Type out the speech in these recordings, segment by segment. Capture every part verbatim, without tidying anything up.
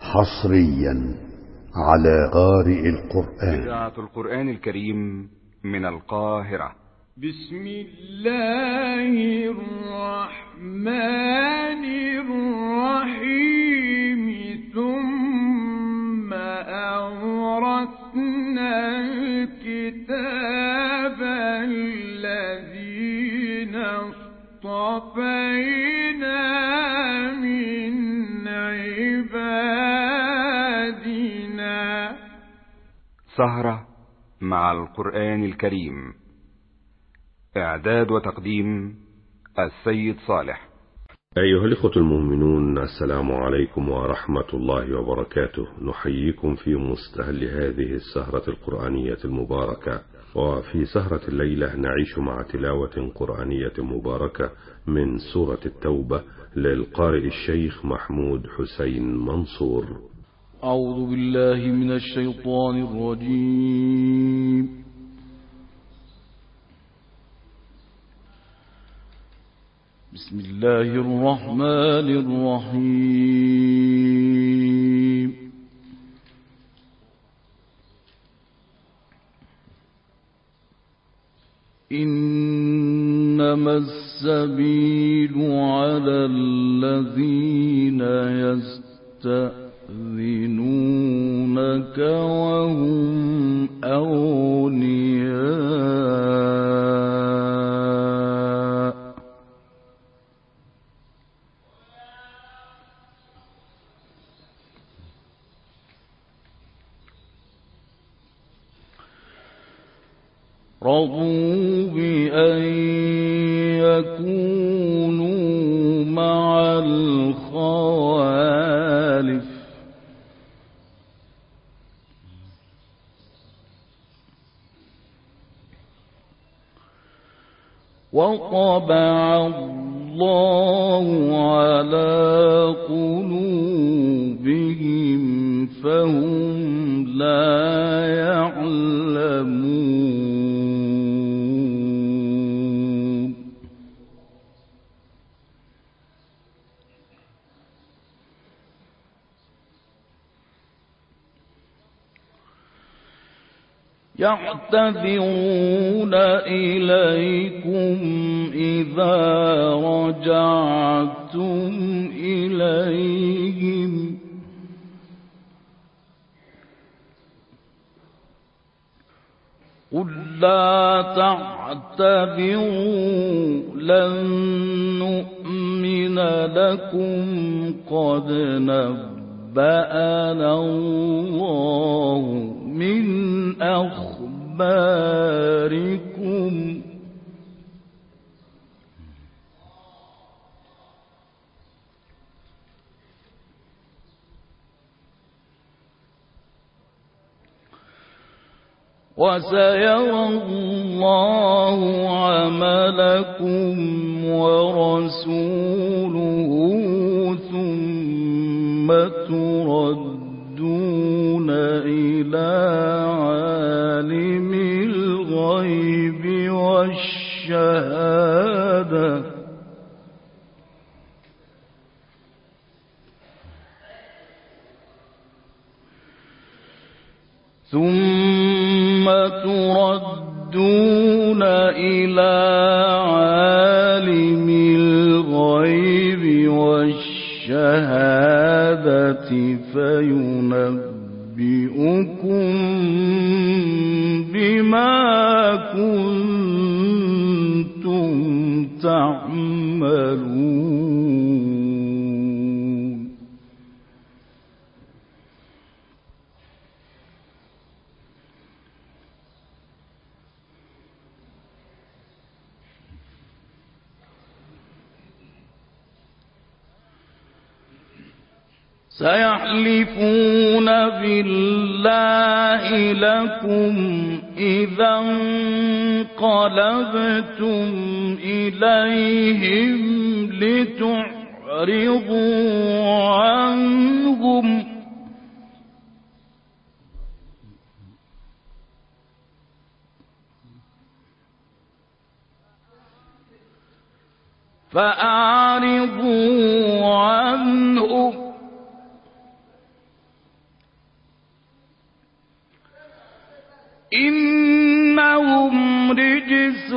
حصريا على قارئ القرآن. إذاعة القرآن الكريم من القاهرة. بسم الله الرحمن الرحيم. ثم أورثنا الكتاب الذين اصطفينا من عبادنا. سهرة مع القرآن الكريم. إعداد وتقديم السيد صالح. أيها الإخوة المؤمنون، السلام عليكم ورحمة الله وبركاته. نحييكم في مستهل هذه السهرة القرآنية المباركة. وفي سهرة الليلة نعيش مع تلاوة قرآنية مباركة من سورة التوبة للقارئ الشيخ محمود حسين منصور. أعوذ بالله من الشيطان الرجيم. بسم الله الرحمن الرحيم. إنما السبيل على الذين يستأذنونك وهم أغنياء رضوا بأن يكونوا مع الخوالف وطبع الله على قلوبهم فهم لا يعلمون. يعتذرون إليكم إذا رجعتم إليهم قل لا تعتذروا لن نؤمن لكم قد نبأنا الله من أخباركم وسيرى الله عملكم ورسوله ثم تردون إلى عالم الغيب والشهادة ثم تردون إلى عالم الغيب والشهادة فينبئكم بما كنتم تعملون. سيحلفون بالله لكم إذا انقلبتم إليهم لتعرضوا عنهم فأعرضوا عنهم إنهم رجس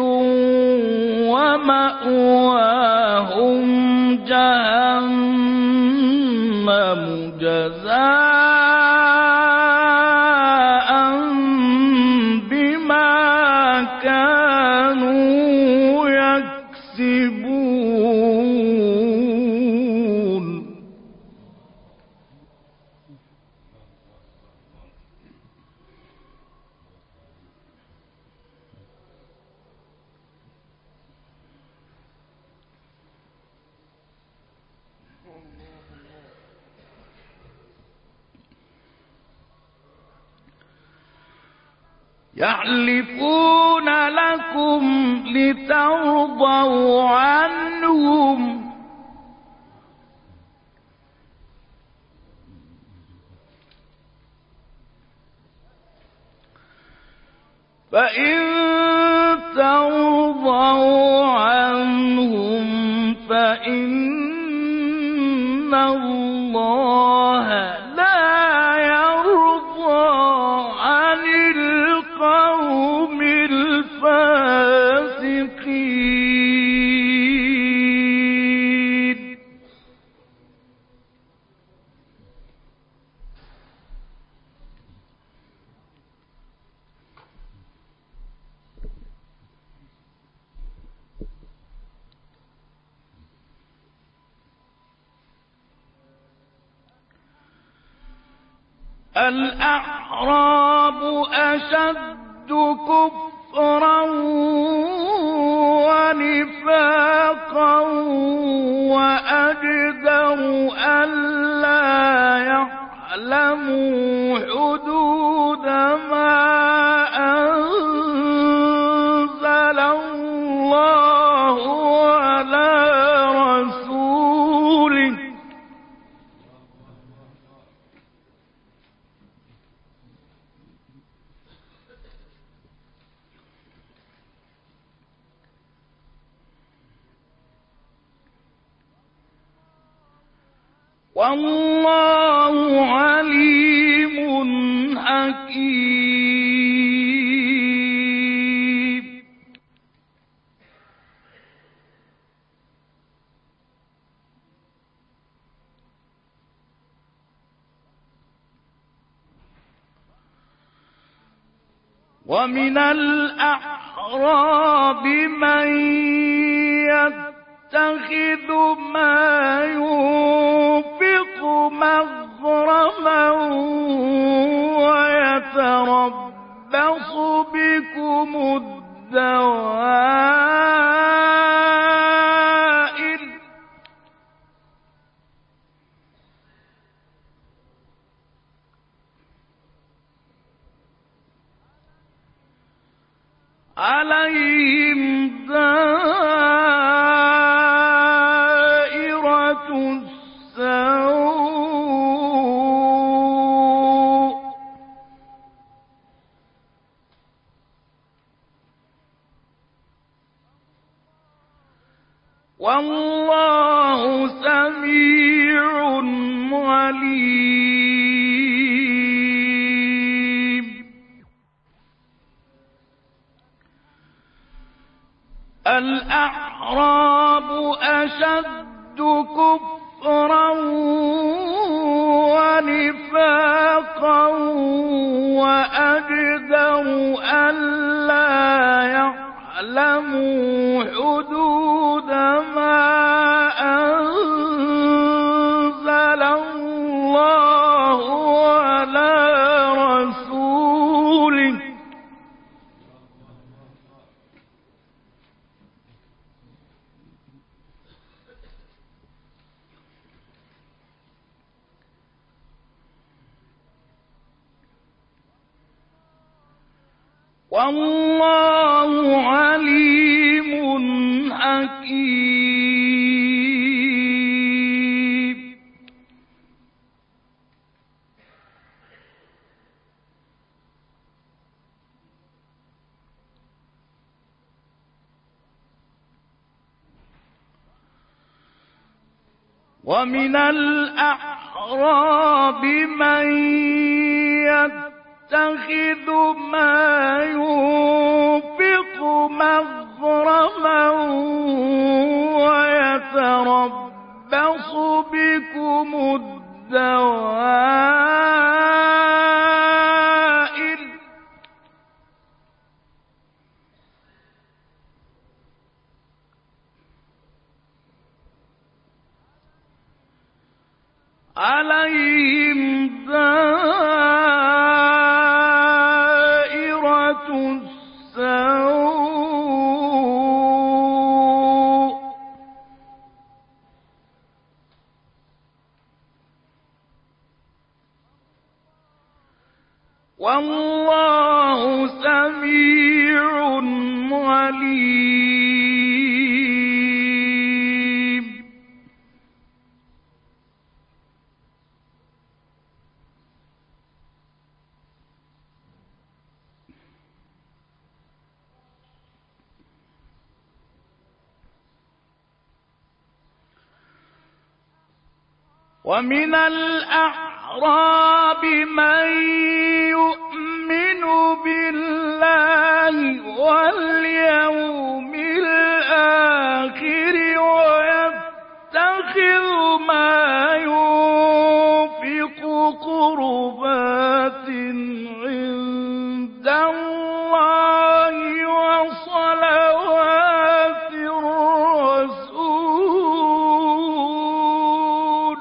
ومأواهم جهنم جزاء بما كانوا يكسبون يحلفون لكم لترضوا عنهم فإن ترضوا عنهم فإن الله لا يرضى عن القوم الفاسقين الأعراب أشد كفرا ونفاقا وأجدر ألا يعلموا حدود ما أنزل الله على رسوله والله عليم حكيم ومن الأعراب من يتخذ ما ينفق مغرما ويتربص بكم الدوائر عليهم دائرة السوء والله سميع عليم الأعراب أشد كفرا ونفاقا وأجدر ألا يعلموا حدود ما أنزل الله على رسوله والله عليم حكيم ومن الأعراب من يتخذ يتخذ ما ينفق مغرما ويتربص بكم الدوائر عليهم دائرة السوء والله سميع عليم. ومن الأعراب من يؤمن بالله واليوم الآخر ويتخذ ما ينفق قربات عند الله وصلوات الرسول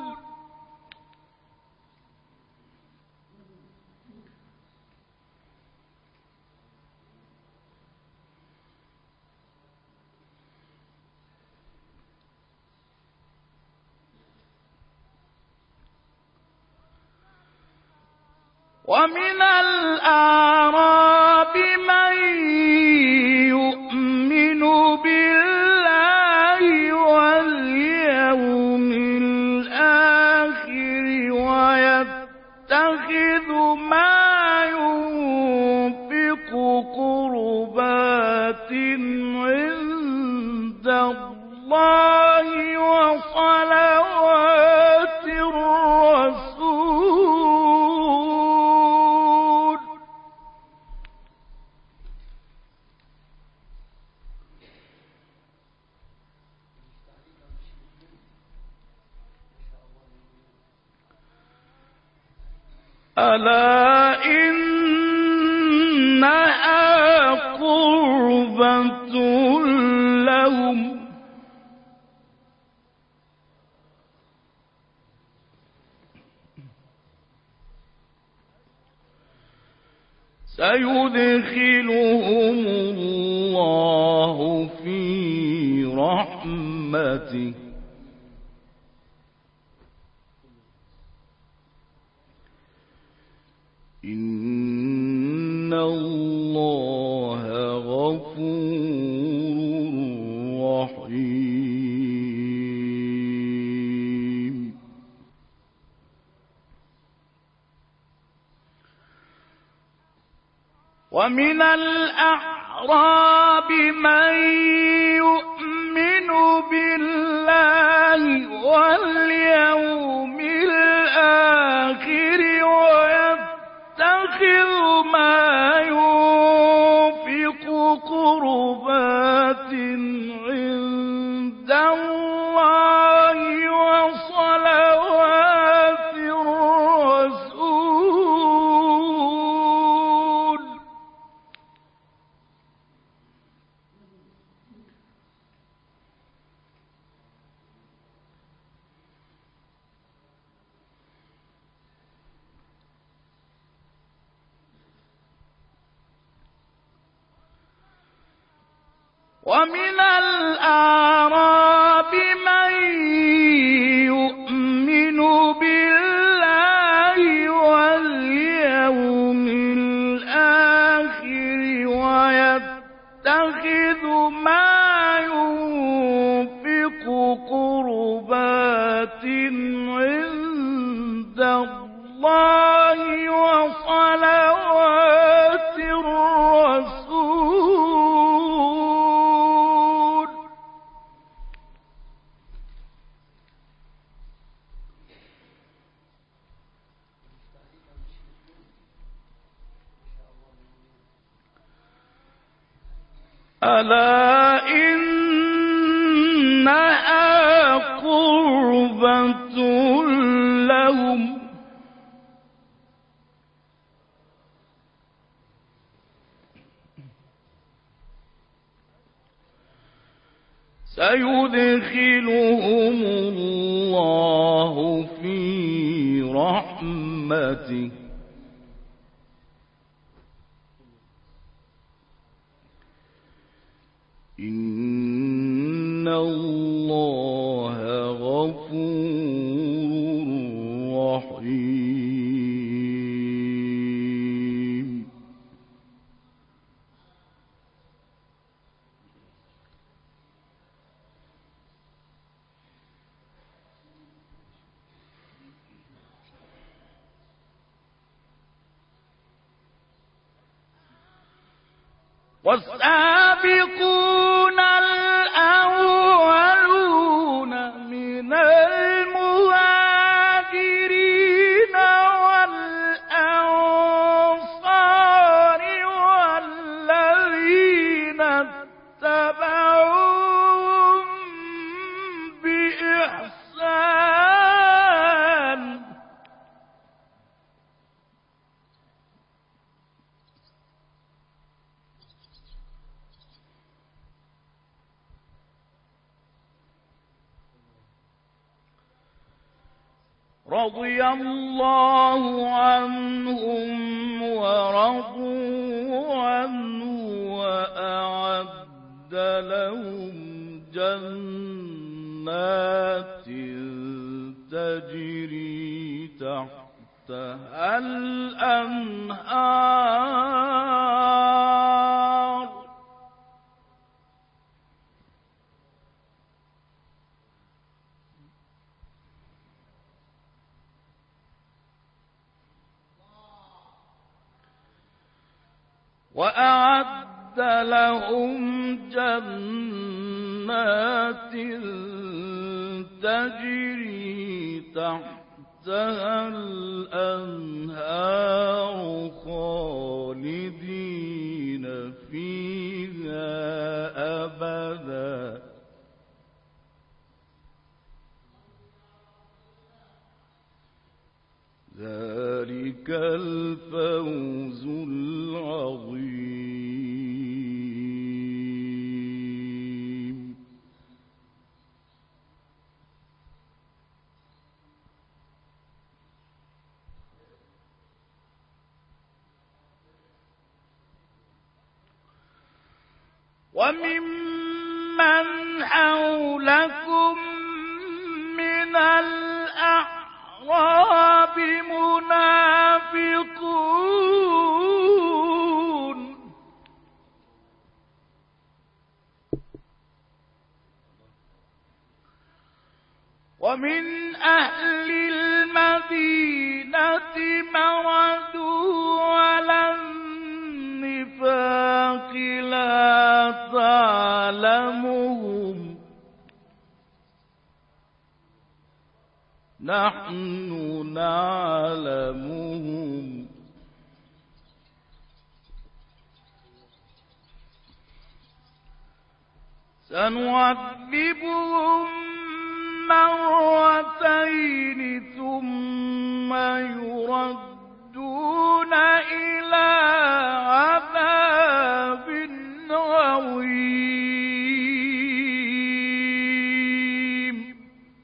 ومن الأعراب من يؤمن بالله واليوم الآخر ويتخذ ما ينفق قربات عند الله وصلوات الرسول ألا إنها قربة لهم سيدخلهم الله في رحمته إن الله غفور رحيم. ومن الأعراب من يؤمن بالله واليوم الآخر ويتخذ ما ينفق قربات عند الله وصلوات الرسول ومن الأعراب من يؤمن بالله واليوم الآخر ويتخذ ما ينفق قربات عند الله وصلوات الرسول ألا إنها قربة لهم سيدخلهم الله في رحمته إن الله غفور رحيم. والسابقون الأولون من المهاجرين والأنصار والذين اتبعوهم بإحسان رضي الله عنهم ورضوا عنه وأعد لهم جنات تجري تحتها الأنهار وأعد لهم جنات تجري تحتها الأنهار خالدين فيها أبدا ذلك الفوز العظيم. وممن حولكم من الأعراب منافقون ومن أهل المدينة مردوا على النفاق لا تعلمهم نحن نعلمهم سنعذبهم مرتين ثم يردون إلى عذاب عظيم.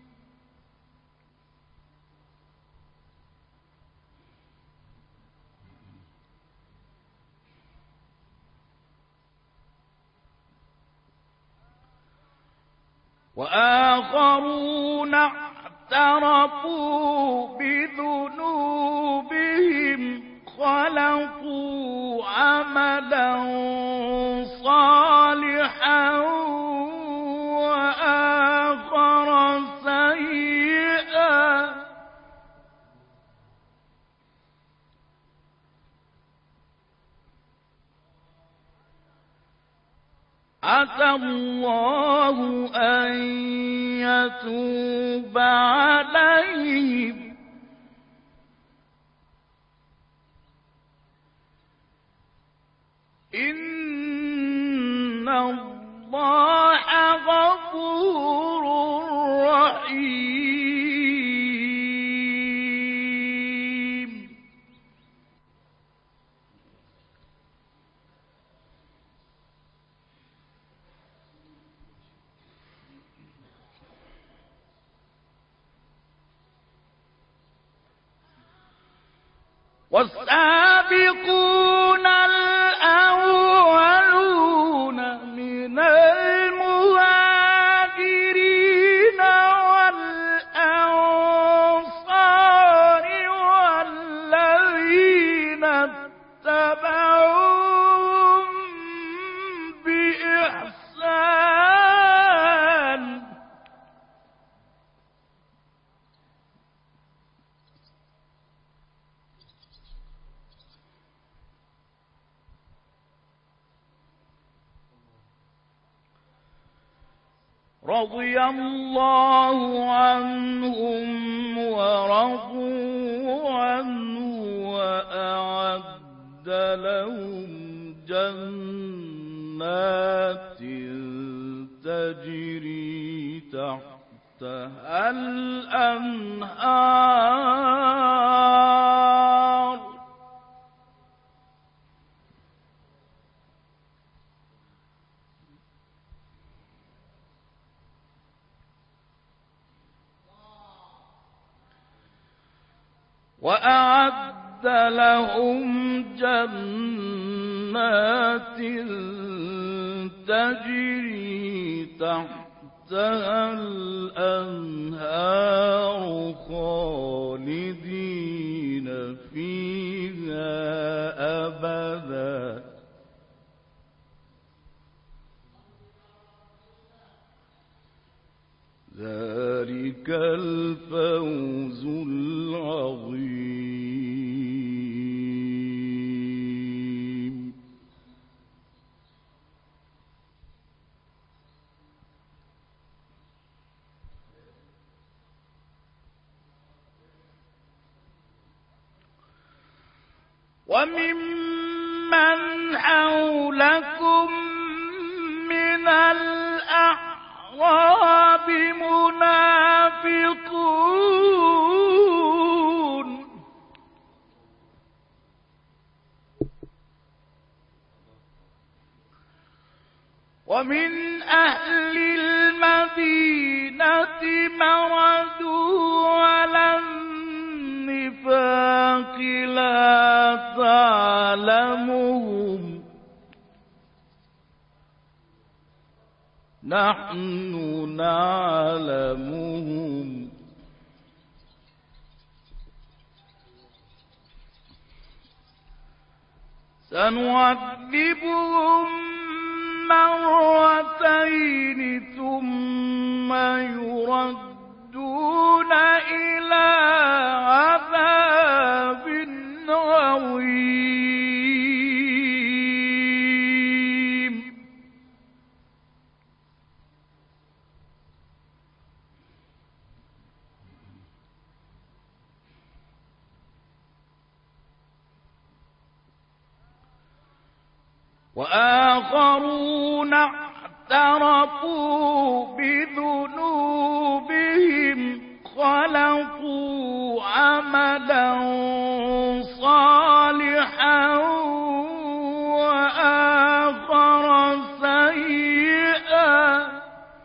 وآخرون اعترفوا بذنوبهم خلقوا عملا صالحا وآخر سيئا عسى الله أن يتوب عليهم إن الله اللَّهَ غَفُورٌ رَّحِيمٌ. والسابقون الأولون من المهاجرين والأنصار والذين اتبعوهم بإحسان رضي الله عنهم ورضوا عنه وأعد لهم جنات تجري تحتها الأنهار وأعد لهم جنات تجري تحتها الأنهار خالدين فيها أبدا ذلك الفوز العظيم. وممن حولكم من الأعراب منافقون ومن أهل المدينة مردوا على النفاق لا تعلمهم نحن نعلمهم سنعذبهم مرتين ثم يردون إلى عذاب عظيم. وآخرون اعترفوا بذنوبهم خلقوا عملا صالحا وآخر سيئا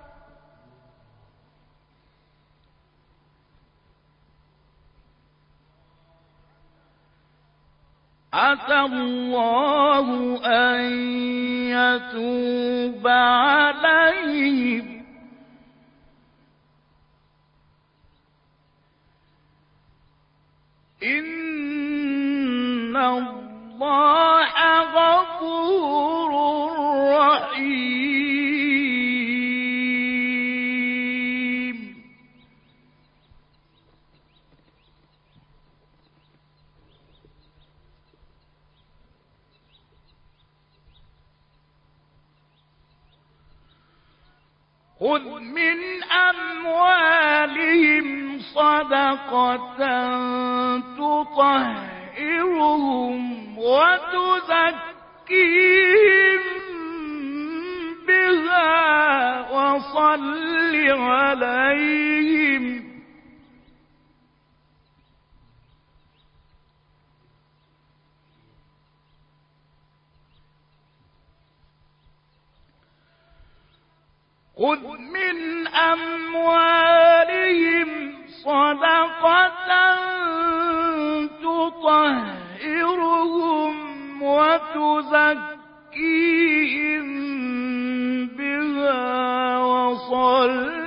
عسى الله أن يتوب عليهم إن الله غفور رحيم. خذ من أموالهم صدقة تطهرهم وتزكيهم بها بها وصل عليهم خذ من أموالهم صدقة تطهرهم وتزكيهم بها وصل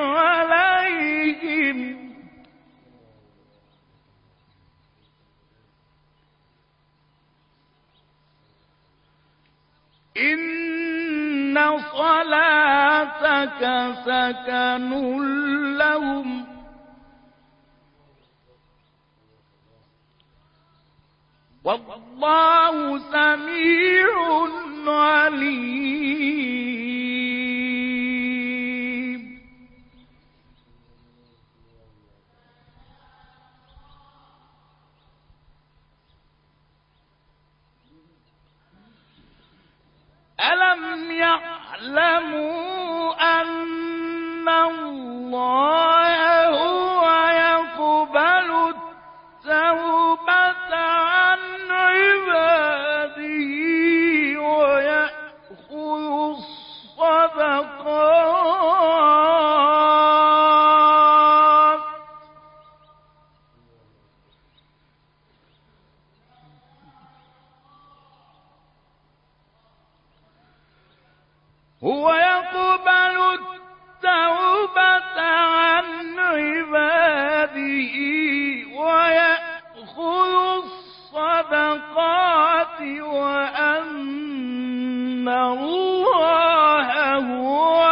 عليهم إن صلاتك سكن لهم والله سميع عليم. ألم يعلموا أن الله هو يقبل التوبة عن عباده ويأخذ الصدقات هو يقبل التوبة عن عباده ويأخذ الصدقات وأن الله هو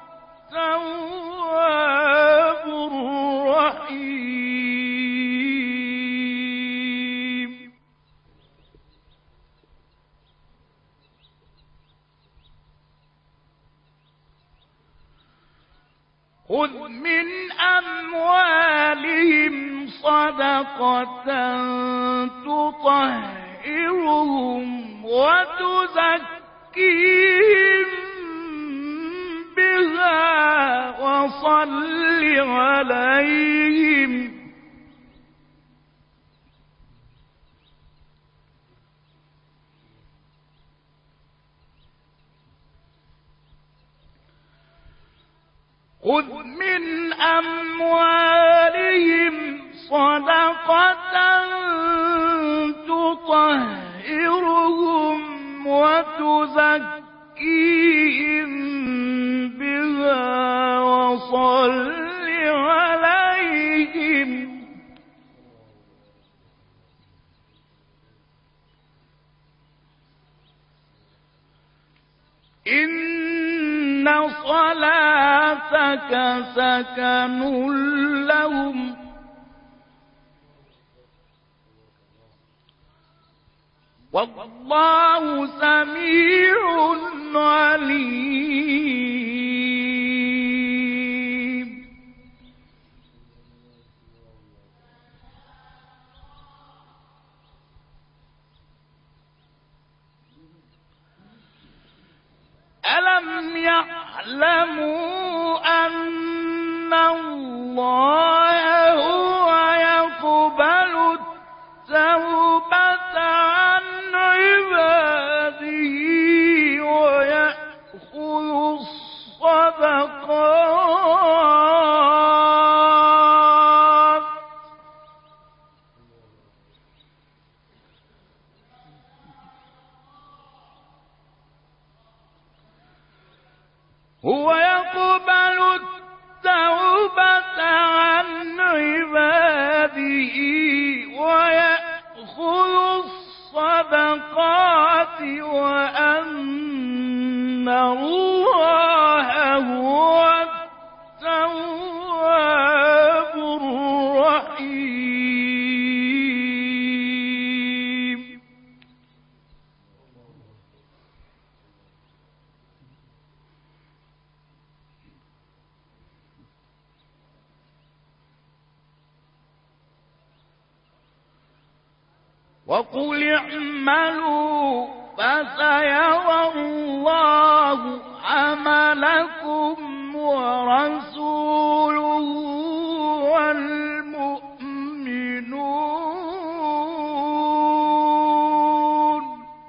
التواب الرحيم. خذ من أموالهم صدقة تطهرهم وتزكيهم بها وصل عليهم خذ من أموالهم صدقة تطهرهم وتزكيهم بها وصل عليهم إن صلاتك سكن لهم والله سميع عليم. ألم يعلموا أن الله هو يقبل التوبة عن عباده ويأخذ الصدقات هو يقبل التوبة عن عباده ويأخذ الصدقات وأن الله هو التواب الرحيم. وقل اعملوا فسيرى الله حملكم ورسوله والمؤمنون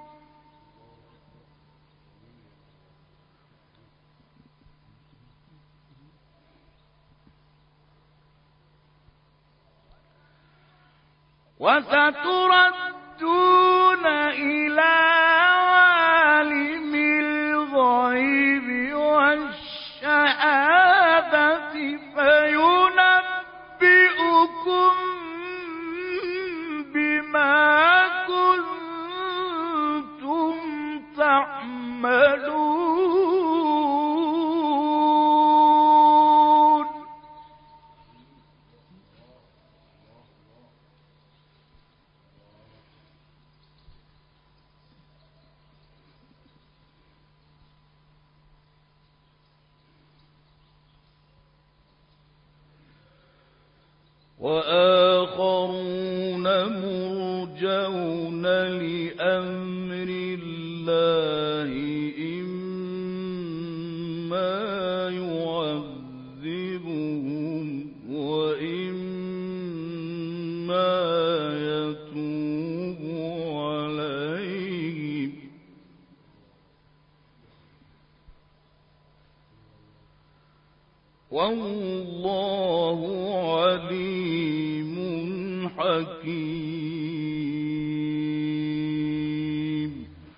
وستردون إلى عالم الغيب والشهادة فينبئكم بما كنتم تعملون وآخرون مرجون لأمر الله إما يعذبهم وإما يتوب عليهم والله عليم حكيم.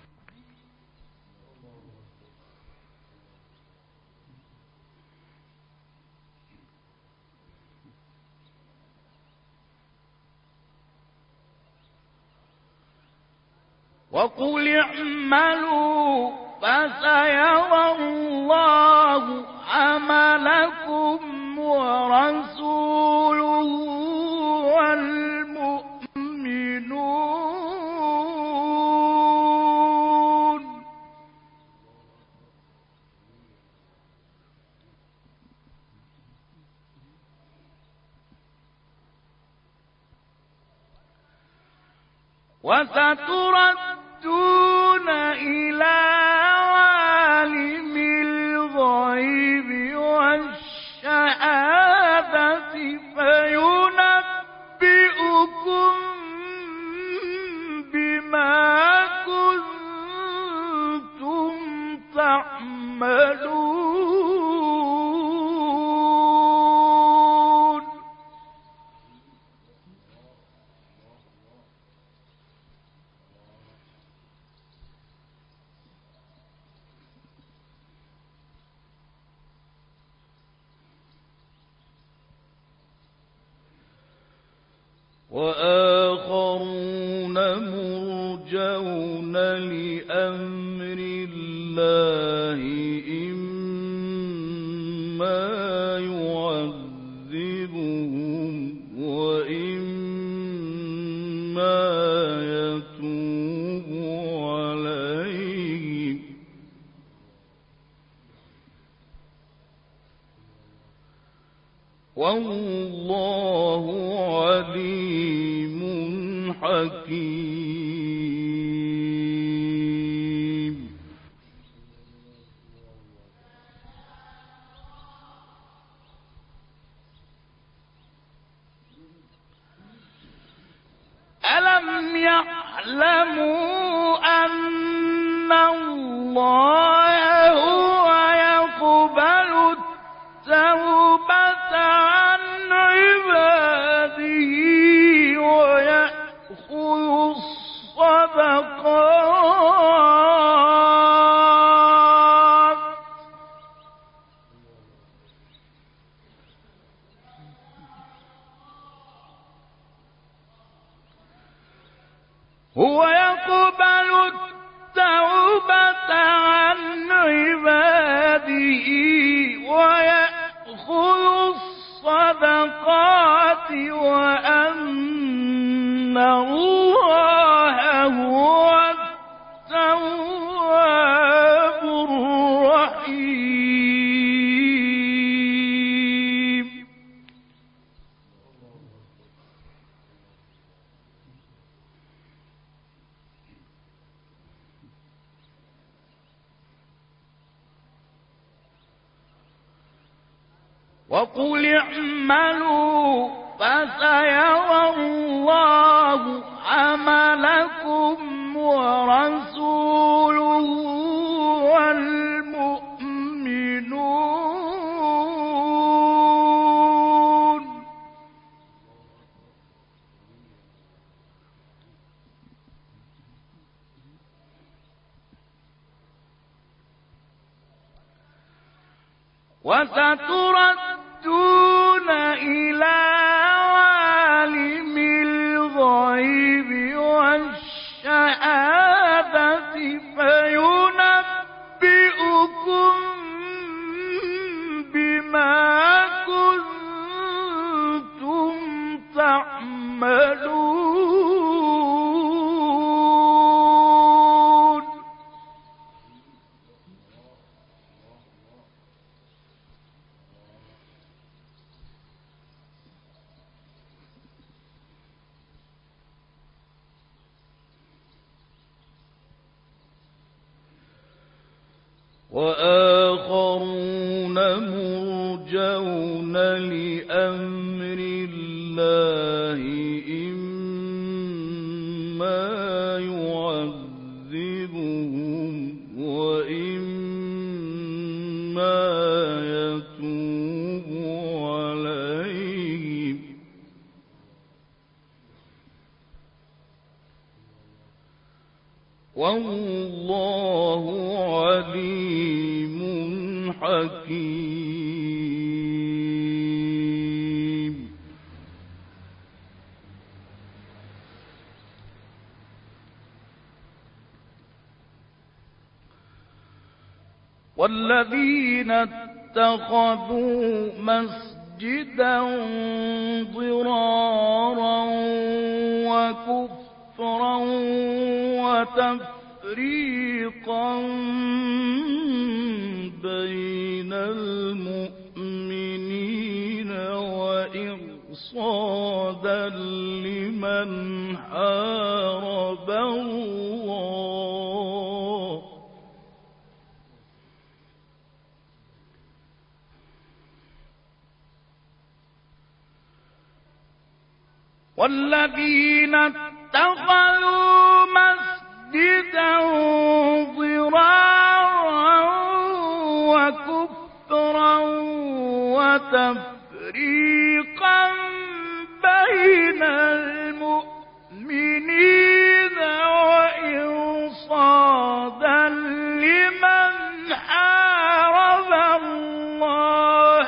وقل اعملوا فسيرى الله عملكم ورسوله والمؤمنون وستردون إلى عالم الغيب والشهادة فينبئكم بما كنتم تعملون وآخرون مرجون لأمر الله إما يعذبهم وإما يتوب عليهم والله عليم حكيم. ألم يعلموا أن الله هو يقبل التوبة عن عباده ويأخذ الصدقات هو يقبل التوبة عن عباده ويأخذ الصدقات وأن الله هو التواب الرحيم. وقل اعملوا فسيرى الله عملكم ورسوله والمؤمنون. وستردون إلى عالم الغيب والشهادة فينبئكم بما كنتم تعملون. وآخرون مرجون لأمر الله إما يعذبهم وإما يتوب عليهم والله عليم حكيم. والذين اتخذوا مسجدا ضرارا وكفرا وتفريقا بين المؤمنين وإرصادا لمن حارب الله والذين اتخذوا مسجدا ضرارا وكفرا وتفريقا بين المؤمنين وإرصادا لمن حارب الله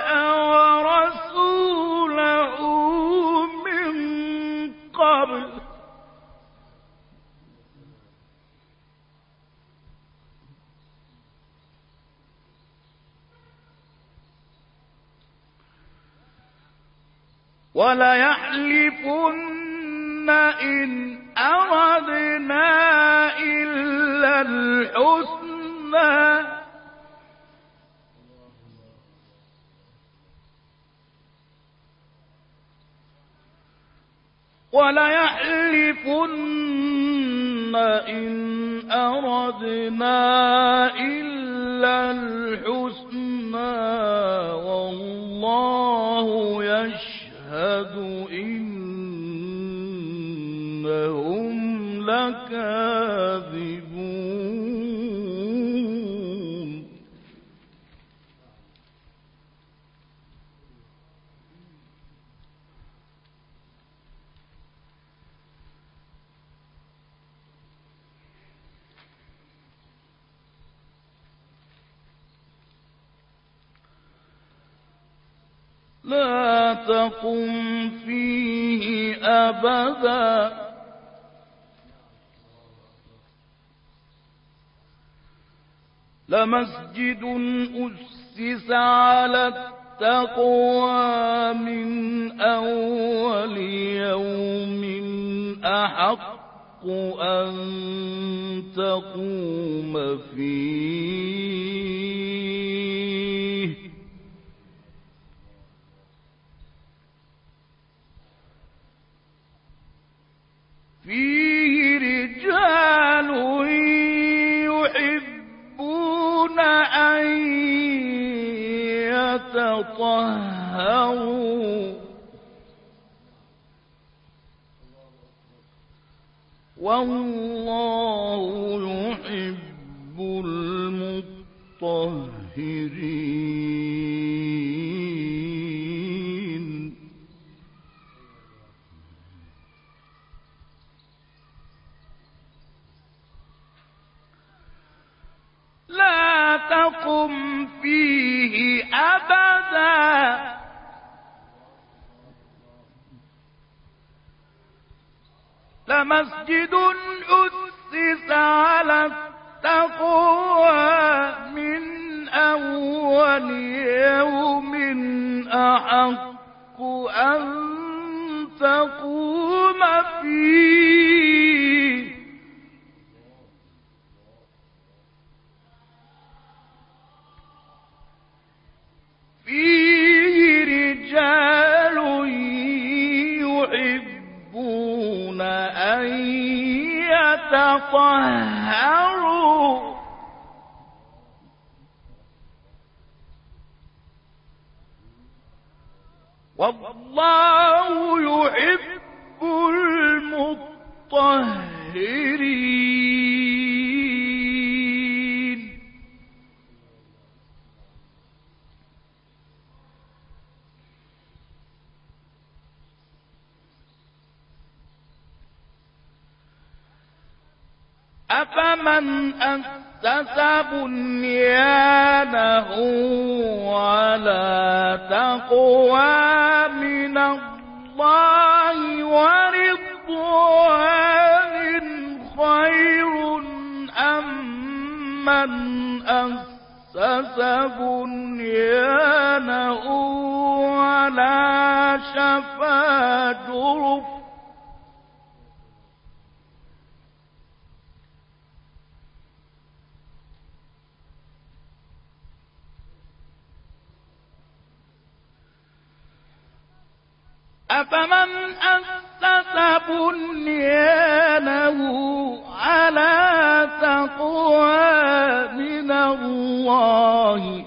ورسوله من قبل وليحلفن إن أردنا إلا الحسنى وليحلفن إن أردنا إلا الحسنى والله يشهد إنهم لكاذبون. لا تقم فيه أبدا لمسجد أسس على التقوى من أول يوم أحق أن تقوم فيه فيه رجال يحبون أن يتطهروا والله يحب المطهرين. لا تقم فيه أبدا لمسجد أسس على التقوى من أول يوم أحق أن تقوم فيه فيه رجال يحبون أن يتطهروا والله يحب المطهرين. أفمن أسس بنيانه على تقوى من الله ورضوان خير أم من أسس بنيانه على شفا جرف أفمن أسس بنيانه على تقوى من الله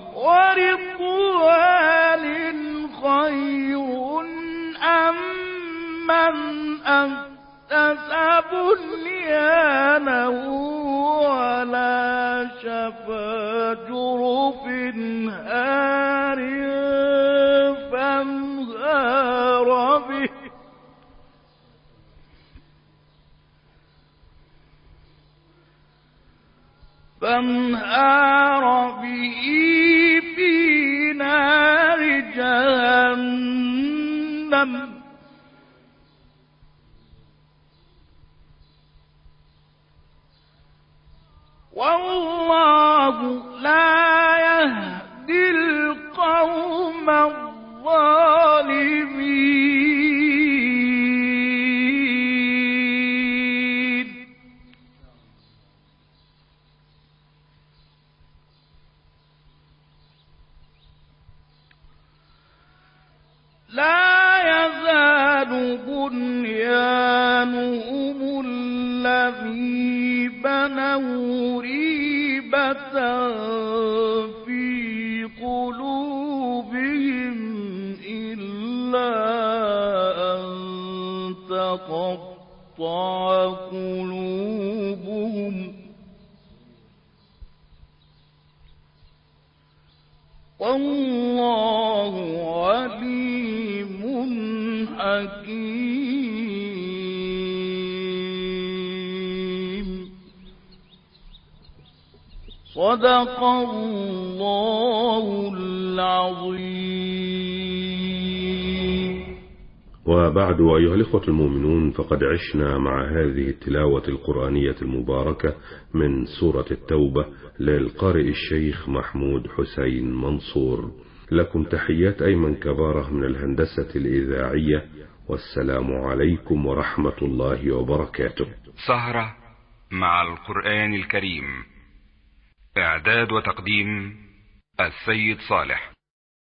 ورضوان خير أم من أسس بنيانه على شفا جرف هار فانهار به فانهار به في نار جهنم والله لا يهدي القوم الظالمين. لا يزال بنيانهم الذي بنوا ريبة في قلوبهم إلا أن تقطع قلوبهم والله عليم حكيم. صدق الله العظيم. وبعد أيها الإخوة المؤمنون، فقد عشنا مع هذه التلاوة القرآنية المباركة من سورة التوبة للقارئ الشيخ محمود حسين منصور. لكم تحيات أيمن كبارة من الهندسة الإذاعية، والسلام عليكم ورحمة الله وبركاته. سهرة مع القرآن الكريم، إعداد وتقديم السيد صالح.